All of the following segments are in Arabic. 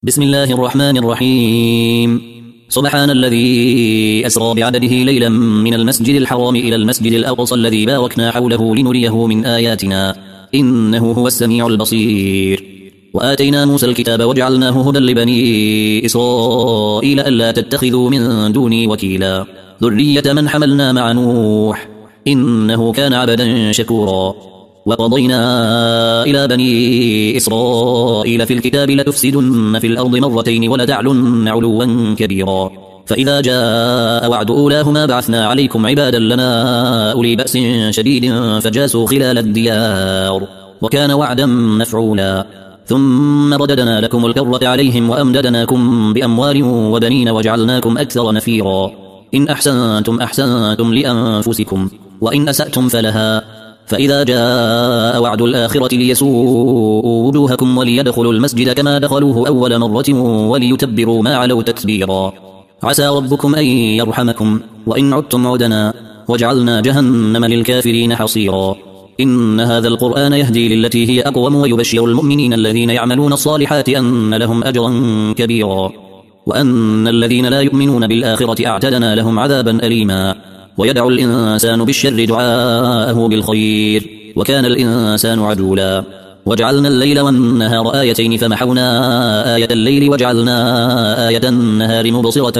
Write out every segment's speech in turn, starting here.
بسم الله الرحمن الرحيم. سبحان الذي أسرى بعبده ليلا من المسجد الحرام إلى المسجد الأقصى الذي باركنا حوله لنريه من آياتنا إنه هو السميع البصير. وآتينا موسى الكتاب وجعلناه هدى لبني إسرائيل ألا تتخذوا من دوني وكيلا ذرية من حملنا مع نوح إنه كان عبدا شكورا. وقضينا إلى بني إسرائيل في الكتاب لتفسدن في الأرض مرتين ولتعلن علوا كبيرا. فإذا جاء وعد أولاهما بعثنا عليكم عبادا لنا أولي بأس شديد فجاسوا خلال الديار وكان وعدا مفعولا. ثم رددنا لكم الكرة عليهم وأمددناكم بأموال وبنين وجعلناكم أكثر نفيرا. إن أحسنتم أحسنتم لأنفسكم وإن أسأتم فلها. فإذا جاء وعد الآخرة ليسوءوا وجوهكم وليدخلوا المسجد كما دخلوه أول مرة وليتبروا ما علوا تتبيرا. عسى ربكم أن يرحمكم وإن عدتم عدنا وجعلنا جهنم للكافرين حصيرا. إن هذا القرآن يهدي للتي هي أقوم ويبشر المؤمنين الذين يعملون الصالحات أن لهم أجرا كبيرا وأن الذين لا يؤمنون بالآخرة أعتدنا لهم عذابا أليما. ويدعو الإنسان بالشر دعاءه بالخير وكان الإنسان عجولا. وجعلنا الليل والنهار آيتين فمحونا آية الليل وجعلنا آية النهار مبصرة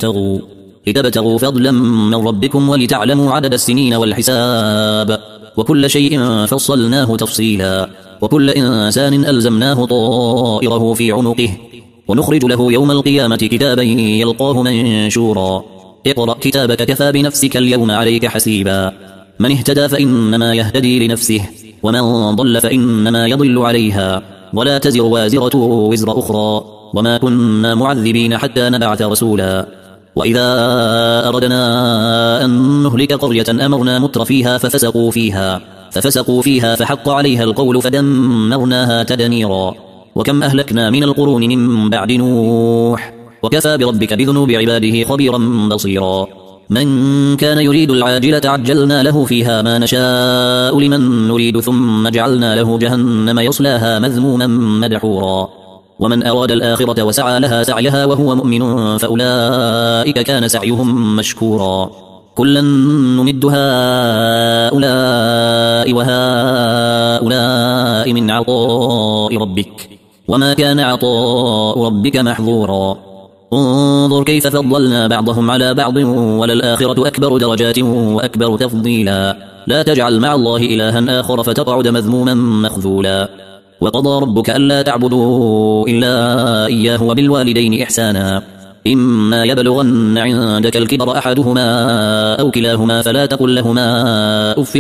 لتبتغوا فضلا من ربكم ولتعلموا عدد السنين والحساب وكل شيء فصلناه تفصيلا. وكل إنسان ألزمناه طائره في عنقه ونخرج له يوم القيامة كتابا يلقاه منشورا. اقرأ كتابك كفى بنفسك اليوم عليك حسيبا. من اهتدى فإنما يهتدي لنفسه ومن ضل فإنما يضل عليها ولا تزر وازرة وزر أخرى وما كنا معذبين حتى نبعث رسولا. وإذا أردنا أن نهلك قرية أمرنا متر فيها ففسقوا فيها فحق عليها القول فدمرناها تدميرا. وكم أهلكنا من القرون من بعد نوح وكفى بربك بذنوب عباده خبيرا بصيرا. من كان يريد العاجلة عجلنا له فيها ما نشاء لمن نريد ثم جعلنا له جهنم يصلاها مذموما مدحورا. ومن أراد الآخرة وسعى لها سعيها وهو مؤمن فأولئك كان سعيهم مشكورا. كلا نمد هؤلاء وهؤلاء من عطاء ربك وما كان عطاء ربك محظورا. انظر كيف فضلنا بعضهم على بعض وللآخرة أكبر درجات وأكبر تفضيلا. لا تجعل مع الله إلها آخر فتقعد مذموما مخذولا. وقضى ربك ألا تعبدوا إلا إياه وبالوالدين إحسانا. إما يبلغن عندك الكبر أحدهما أو كلاهما فلا تقل لهما أف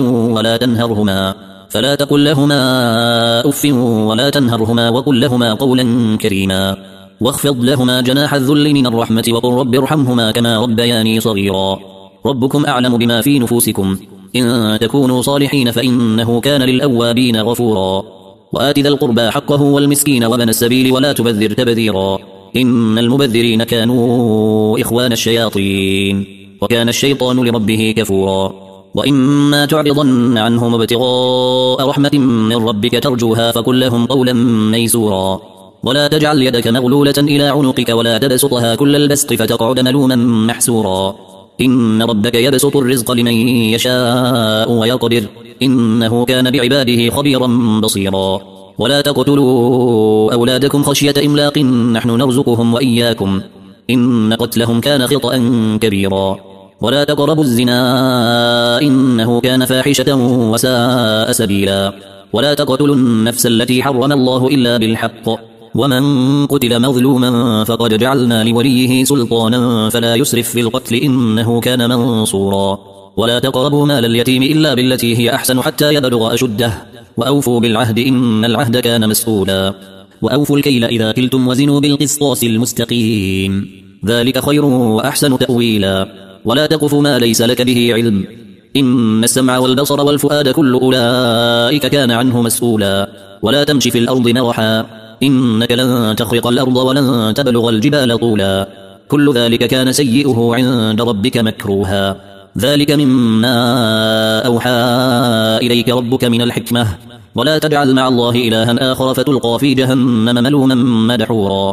ولا تنهرهما وقل لهما قولا كريما. واخفض لهما جناح الذل من الرحمة وقل رب ارحمهما كما ربياني صغيرا. ربكم أعلم بما في نفوسكم إن تكونوا صالحين فإنه كان للأوابين غفورا. وآت ذا القربى حقه والمسكين وابن السبيل ولا تبذر تبذيرا. إن المبذرين كانوا إخوان الشياطين وكان الشيطان لربه كفورا. وإما تعرضن عنهم ابتغاء رحمة من ربك ترجوها فقل لهم قولا ميسورا. ولا تجعل يدك مغلولة إلى عنقك ولا تبسطها كل البسط فتقعد ملوما محسورا. إن ربك يبسط الرزق لمن يشاء ويقدر إنه كان بعباده خبيرا بصيرا. ولا تقتلوا أولادكم خشية إملاق نحن نرزقهم وإياكم إن قتلهم كان خطأ كبيرا. ولا تقربوا الزنا إنه كان فاحشة وساء سبيلا. ولا تقتلوا النفس التي حرم الله إلا بالحق ومن قتل مظلوما فقد جعلنا لوليه سلطانا فلا يسرف في القتل إنه كان منصورا. ولا تقربوا مال اليتيم إلا بالتي هي أحسن حتى يبلغ أشده وأوفوا بالعهد إن العهد كان مسؤولا. وأوفوا الكيل إذا كلتم وزنوا بالقسطاس المستقيم ذلك خير وأحسن تأويلا. ولا تقف ما ليس لك به علم إن السمع والبصر والفؤاد كل أولئك كان عنه مسؤولا. ولا تمشي في الأرض مرحا إنك لن تخرق الأرض ولن تبلغ الجبال طولا. كل ذلك كان سيئه عند ربك مكروها. ذلك مما أوحى إليك ربك من الحكمة. ولا تجعل مع الله إلها آخر فتلقى في جهنم ملوما مدحورا.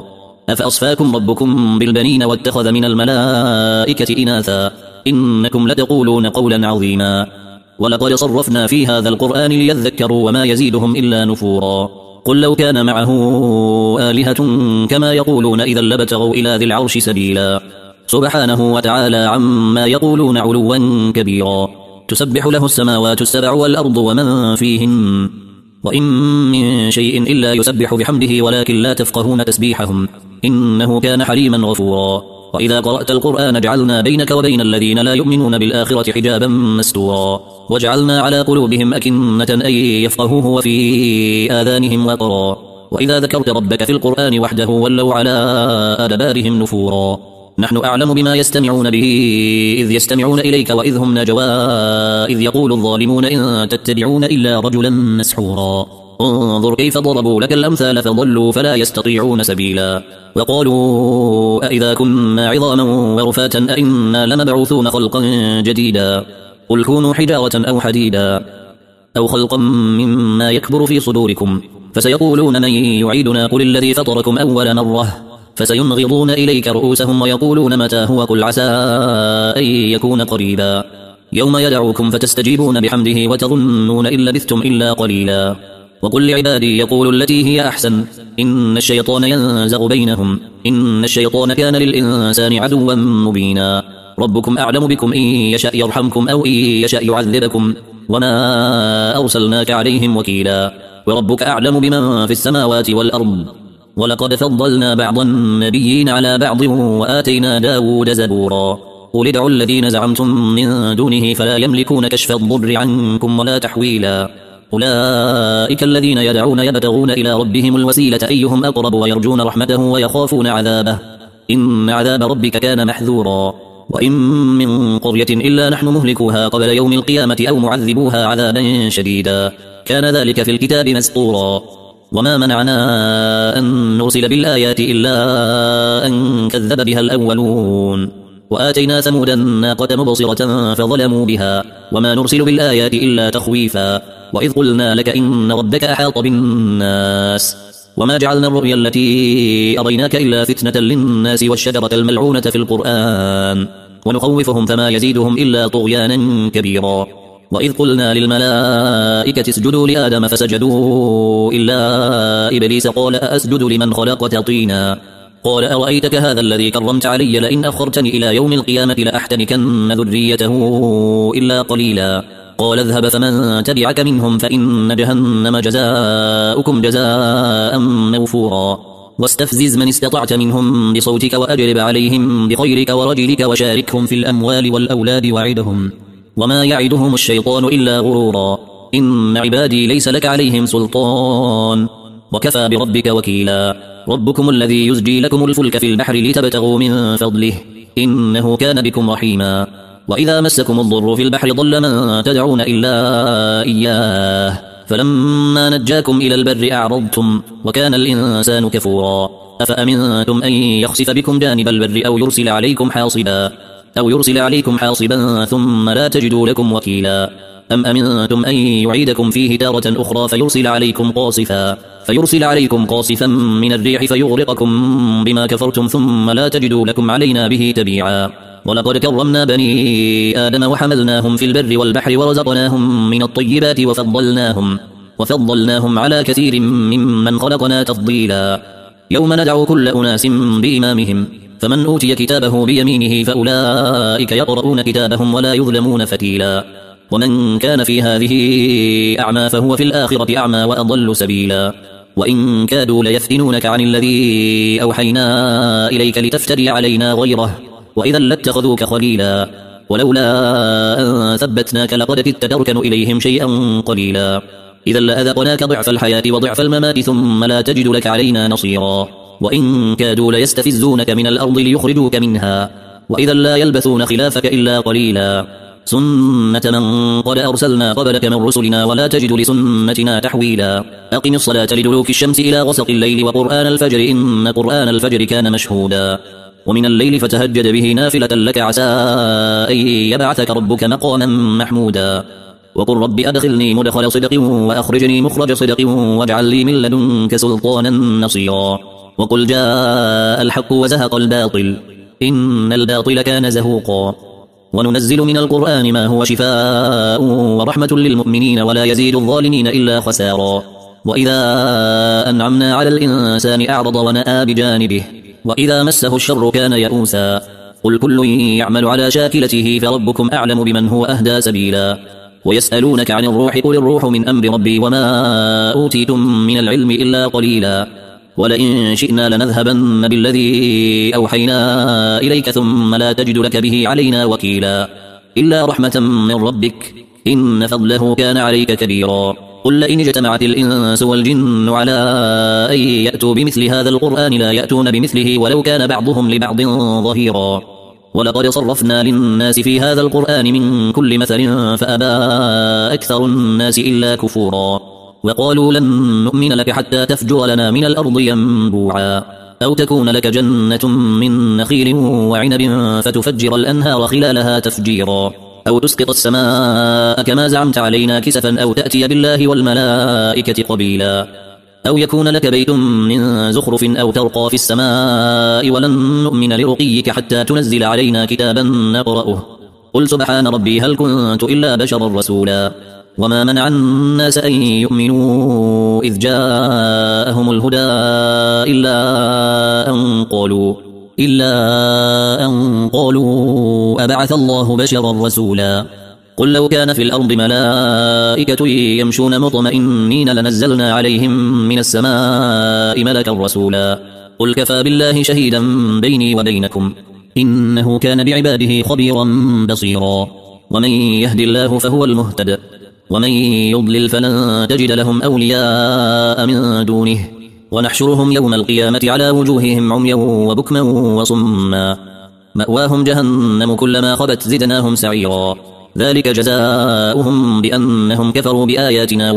أفأصفاكم ربكم بالبنين واتخذ من الملائكة إناثا إنكم لتقولون قولا عظيما ولقد صرفنا في هذا القرآن ليذكروا وما يزيدهم إلا نفورا قل لو كان معه آلهة كما يقولون إذا لابتغوا إلى ذي العرش سبيلا سبحانه وتعالى عما يقولون علوا كبيرا تسبح له السماوات السبع والأرض ومن فيهن وإن من شيء إلا يسبح بحمده ولكن لا تفقهون تسبيحهم إنه كان حليما غفورا وإذا قرأت القرآن جعلنا بينك وبين الذين لا يؤمنون بالآخرة حجابا مستورا وجعلنا على قلوبهم أكنة أن يفقهوه وفي آذانهم وقرا وإذا ذكرت ربك في القرآن وحده ولوا على أدبارهم نفورا نحن أعلم بما يستمعون به إذ يستمعون إليك وإذ هم نجوى إذ يقول الظالمون إن تتبعون إلا رجلا مسحورا انظر كيف ضربوا لك الأمثال فضلوا فلا يستطيعون سبيلا وقالوا أئذا كنا عظاما ورفاتا أئنا لمبعوثون خلقا جديدا قل كونوا حجارة أو حديدا أو خلقا مما يكبر في صدوركم فسيقولون من يعيدنا قل الذي فطركم أول مرة فسينغضون إليك رؤوسهم ويقولون متى هو قل عسى أن يكون قريبا يوم يدعوكم فتستجيبون بحمده وتظنون إن لبثتم إلا قليلا وقل لعبادي يقول التي هي أحسن إن الشيطان ينزغ بينهم إن الشيطان كان للإنسان عدوا مبينا ربكم أعلم بكم إن يشأ يرحمكم أو إن يشأ يعذبكم وما أرسلناك عليهم وكيلا وربك أعلم بمن في السماوات والأرض ولقد فضلنا بعض النبيين على بعض وآتينا داود زبورا قل ادعوا الذين زعمتم من دونه فلا يملكون كشف الضر عنكم ولا تحويلا أولئك الذين يدعون يبتغون إلى ربهم الوسيلة أيهم أقرب ويرجون رحمته ويخافون عذابه إن عذاب ربك كان محذورا وإن من قرية إلا نحن مهلكوها قبل يوم القيامة أو معذبوها عذابا شديدا كان ذلك في الكتاب مسطورا وما منعنا أن نرسل بالآيات إلا أن كذب بها الأولون وآتينا ثمود الناقة مبصرة فظلموا بها وما نرسل بالآيات إلا تخويفا وإذ قلنا لك إن ربك أحاط بالناس وما جعلنا الرؤيا التي أريناك إلا فتنة للناس والشجرة الملعونة في القرآن ونخوفهم فما يزيدهم إلا طغيانا كبيرا وإذ قلنا للملائكة اسجدوا لآدم فسجدوا إلا إبليس قال أسجد لمن خلقت طينا قال أرأيتك هذا الذي كرمت علي لئن أخرتني إلى يوم القيامة لأحتنكن ذريته إلا قليلا قال اذهب فمن تبعك منهم فإن جهنم جزاؤكم جزاء موفورا واستفزز من استطعت منهم بصوتك وأجلب عليهم بخيرك ورجلك وشاركهم في الأموال والأولاد وعدهم وما يعدهم الشيطان إلا غرورا إن عبادي ليس لك عليهم سلطان وكفى بربك وكيلا ربكم الذي يزجي لكم الفلك في البحر لتبتغوا من فضله إنه كان بكم رحيما وإذا مسكم الضر في البحر ضل من تدعون إلا إياه فلما نجاكم إلى البر أعرضتم وكان الإنسان كفورا أفأمنتم أن يخسف بكم جانب البر أو يرسل عليكم حاصبا ثم لا تجدوا لكم وكيلا أم أمنتم أن يعيدكم فيه تارة أخرى فيرسل عليكم قاصفا من الريح فيغرقكم بما كفرتم ثم لا تجدوا لكم علينا به تبيعا ولقد كرمنا بني آدم وحملناهم في البر والبحر ورزقناهم من الطيبات وفضلناهم على كثير ممن خلقنا تفضيلا يوم ندعو كل أناس بإمامهم فمن أوتي كتابه بيمينه فأولئك يقرؤون كتابهم ولا يظلمون فتيلا ومن كان في هذه أعمى فهو في الآخرة أعمى وأضل سبيلا وإن كادوا ليفتنونك عن الذي أوحينا إليك لتفتري علينا غيره وإذا لاتخذوك خليلا ولولا أن ثبتناك لقد كدت تركن إليهم شيئا قليلا إذا لأذقناك ضعف الحياة وضعف الممات ثم لا تجد لك علينا نصيرا وإن كادوا ليستفزونك من الأرض ليخرجوك منها وإذا لا يلبثون خلافك إلا قليلا سنة من قد أرسلنا قبلك من رسلنا ولا تجد لسنتنا تحويلا أقم الصلاة لدلوك الشمس إلى غسق الليل وقرآن الفجر إن قرآن الفجر كان مشهودا ومن الليل فتهجد به نافلة لك عسى أن يبعثك ربك مقاما محمودا وقل رب أدخلني مدخل صدق وأخرجني مخرج صدق واجعل لي من لدنك سلطانا نصيرا وقل جاء الحق وزهق الباطل إن الباطل كان زهوقا وننزل من القرآن ما هو شفاء ورحمة للمؤمنين ولا يزيد الظالمين إلا خسارا وإذا أنعمنا على الإنسان أعرض ونأى بجانبه وإذا مسه الشر كان يئوسا قل كل يعمل على شاكلته فربكم أعلم بمن هو أهدى سبيلا ويسألونك عن الروح قل الروح من أمر ربي وما أوتيتم من العلم إلا قليلا ولئن شئنا لنذهبن بالذي أوحينا إليك ثم لا تجد لك به علينا وكيلا إلا رحمة من ربك إن فضله كان عليك كبيرا قل لئن اجتمعت الإنس والجن على أن يأتوا بمثل هذا القرآن لا يأتون بمثله ولو كان بعضهم لبعض ظهيرا ولقد صرفنا للناس في هذا القرآن من كل مثل فأبى أكثر الناس إلا كفورا وقالوا لن نؤمن لك حتى تفجر لنا من الأرض ينبوعا أو تكون لك جنة من نخيل وعنب فتفجر الأنهار خلالها تفجيرا أو تسقط السماء كما زعمت علينا كسفا أو تأتي بالله والملائكة قبيلا أو يكون لك بيت من زخرف أو ترقى في السماء ولن نؤمن لرقيك حتى تنزل علينا كتابا نقرأه قل سبحان ربي هل كنت إلا بشرا رسولا وما منع الناس أن يؤمنوا إذ جاءهم الهدى إلا أن قالوا أبعث الله بشرا رسولا قل لو كان في الأرض ملائكة يمشون مطمئنين لنزلنا عليهم من السماء ملكا رسولا قل كفى بالله شهيدا بيني وبينكم إنه كان بعباده خبيرا بصيرا ومن يهد الله فهو المهتد ومن يضلل فلن تجد لهم أولياء من دونه ونحشرهم يوم القيامة على وجوههم عميا وبكما وصما مأواهم جهنم كلما خبت زدناهم سعيرا ذلك جزاؤهم بأنهم كفروا بآياتنا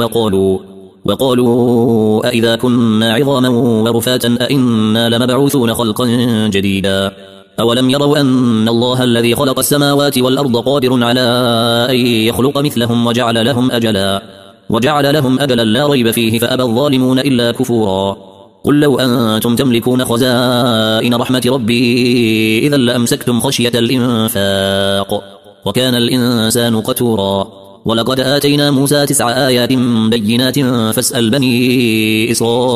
وقالوا أئذا كنا عظاما ورفاتا أئنا لمبعوثون خلقا جديدا أولم يروا أن الله الذي خلق السماوات والأرض قادر على أن يخلق مثلهم وجعل لهم أجلا لا ريب فيه فأبى الظالمون إلا كفورا قل لو أنتم تملكون خزائن رحمة ربي إذا لأمسكتم خشية الإنفاق وكان الإنسان قتورا ولقد آتينا موسى 9 آيات بينات فاسأل بني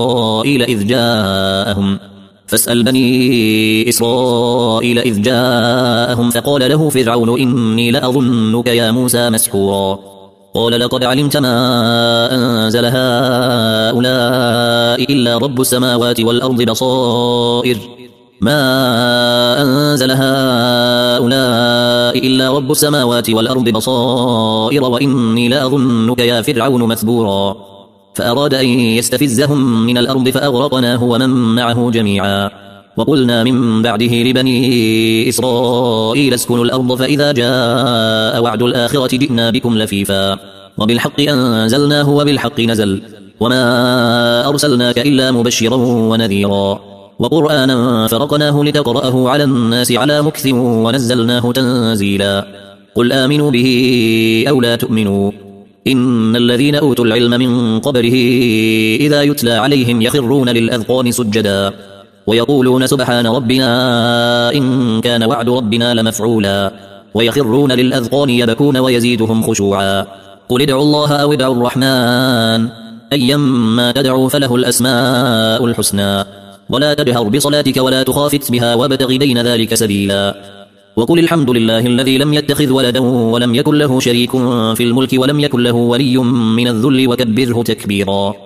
إسرائيل إذ جاءهم فقال له فرعون إني لأظنك يا موسى مسحورا قال لقد علمت ما أنزل هؤلاء إلا رب السماوات والأرض بصائر وإني لأظنك يا فرعون مثبورا فأراد أن يستفزهم من الأرض فأغرقناه ومن معه جميعا وقلنا من بعده لبني إسرائيل اسكنوا الأرض فإذا جاء وعد الآخرة جئنا بكم لفيفا وبالحق أنزلناه وبالحق نزل وما أرسلناك إلا مبشرا ونذيرا وقرآنا فرقناه لتقرأه على الناس على مكث ونزلناه تنزيلا قل آمنوا به أو لا تؤمنوا إن الذين أوتوا العلم من قبله إذا يتلى عليهم يخرون للأذقان سجدا ويقولون سبحان ربنا إن كان وعد ربنا لمفعولا ويخرون للأذقان يبكون ويزيدهم خشوعا قل ادعوا الله أو ادعوا الرحمن أيما تدعوا فله الأسماء الحسنى ولا تجهر بصلاتك ولا تخافت بها وابتغ بين ذلك سبيلا وقل الحمد لله الذي لم يتخذ ولدا ولم يكن له شريك في الملك ولم يكن له ولي من الذل وكبره تكبيرا